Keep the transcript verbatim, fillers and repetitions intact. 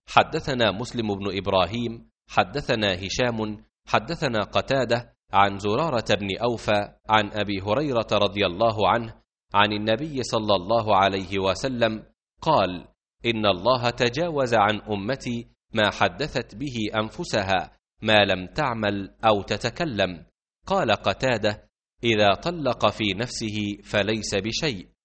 حدثنا مسلم بن إبراهيم حدثنا هشام حدثنا قتادة عن زرارة بن أوفى عن أبي هريرة رضي الله عنه عن النبي صلى الله عليه وسلم قال: إن الله تجاوز عن أمتي ما حدثت به أنفسها ما لم تعمل أو تتكلم. قال قتادة: إذا طلق في نفسه فليس بشيء.